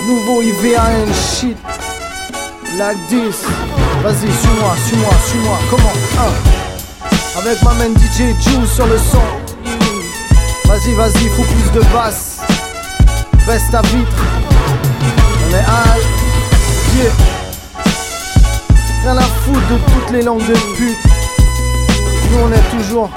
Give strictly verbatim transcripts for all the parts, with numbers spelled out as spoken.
Nouveau I V A N shit like this. Vas-y, suis-moi, suis-moi, suis-moi. Comment hein? Avec ma main D J Juice sur le son. Vas-y, vas-y, faut plus de basse. Baisse ta vitre. On est high. Yeah. Rien à foutre de toutes les langues de pute. Nous on est toujours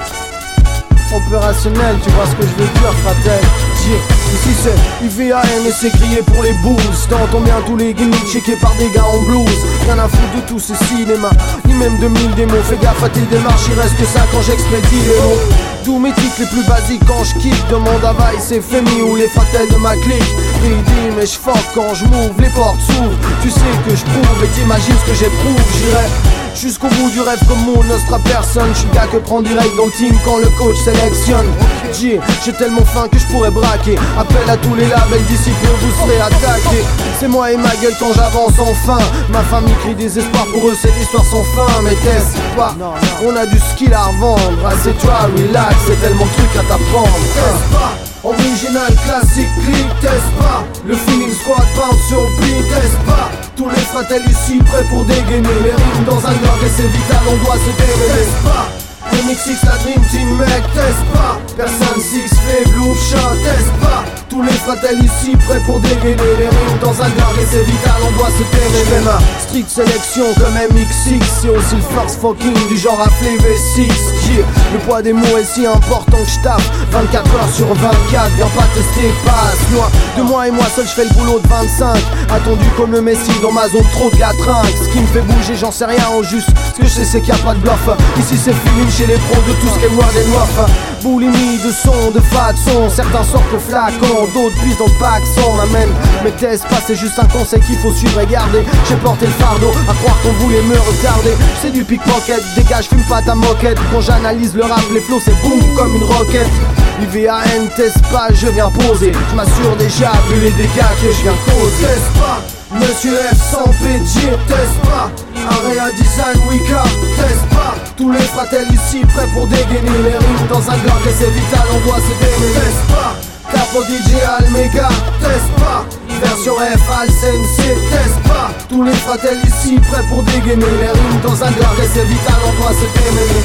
opérationnel, tu vois ce que je veux dire, fratel. Yeah. Ici c'est I V A N et c'est crié pour les boosts. T'entends bien tous les gimmicks checkés par des gars en blues. Rien à foutre de tous ces cinémas, ni même de mille démos. Fais gaffe à tes démarches, il reste que ça quand j'expédie les mots. D'où mes titres les plus basiques quand je kick. Demande à Vice et Femi ou les fratels de ma clique. Ridi mais j'fuck quand j'm'ouvre, les portes s'ouvrent. Tu sais que j'prouve et t'imagines ce que j'éprouve. J'irai jusqu'au bout du rêve comme mon nostre à personne. J'suis le gars que prend direct dans le team quand le coach sélectionne. J'ai j'ai tellement faim que je pourrais braquer. Appel à tous les labels d'ici peu, vous serez attaqués. C'est moi et ma gueule quand j'avance enfin. Ma famille crie désespoir, pour eux c'est l'histoire sans fin. Mais teste pas, on a du skill à revendre. Assieds-toi, relax, c'est tellement de trucs à t'apprendre. Teste pas, original, classique, click, teste pas. Le feeling squad bounce sur beat, teste pas. Tous les fratels ici prêts pour dégainer les rimes dans un dog et c'est vital, on doit se démêler. Teste pas, M X X la dream team mec, teste pas. Personne six fait blue shot, teste pas. Tous les fratels ici prêts pour dégainer les rimes dans un dog et c'est vital, on doit se démêler. J'fais ma street sélection comme M X X, c'est aussi le first fucking du genre à V six. Yeah. Le poids des mots est si important que j'tape vingt-quatre heures sur vingt-quatre, viens pas tester, passe loin de moi et moi seul j'fais le boulot de vingt-cinq. Attendu comme le Messi dans ma zone, trop de gatringue. Ce qui me fait bouger j'en sais rien au juste. Ce que je sais c'est qu'il y a pas de bluff. Ici c'est feeling chez les pros de tout ce qu'est word et noir. Boulimie de son, de fat son. Certains sortent le flacon, d'autres puissent dans le pack son. Amène, mais teste pas, c'est juste un conseil qu'il faut suivre et garder. J'ai porté le fardeau, à croire qu'on voulait me retarder. C'est du pickpocket, dégage, fume pas ta moquette. Quand j'analyse le rap, les flows c'est boum comme une roquette. I V A N, teste pas, je viens poser. Je m'assure déjà, vu les dégâts que je viens causer. Teste pas, Monsieur F sans P G, teste pas. Area Design Wicca, teste pas. Tous les fratels ici prêts pour dégainer les rimes dans un bloc et c'est vital, on doit se démêler. Teste pas, Capo D J Almega, teste pas. Version F Al Sensei, teste pas. Tous les fratels ici prêts pour dégainer les rimes dans un bloc et c'est vital, on doit se démêler.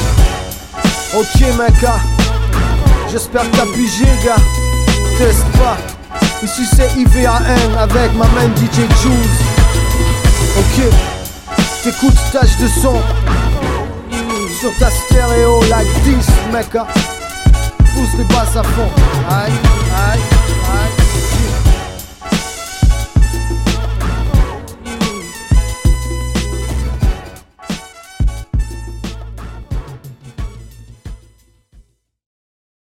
Ok mec, j'espère que t'as pigé gars. Teste pas. Ici c'est I V A N avec ma main D J Juice. Ok, t'écoutes tâche de son sur ta stéréo like this mec. Pousse les basses à fond. Aïe.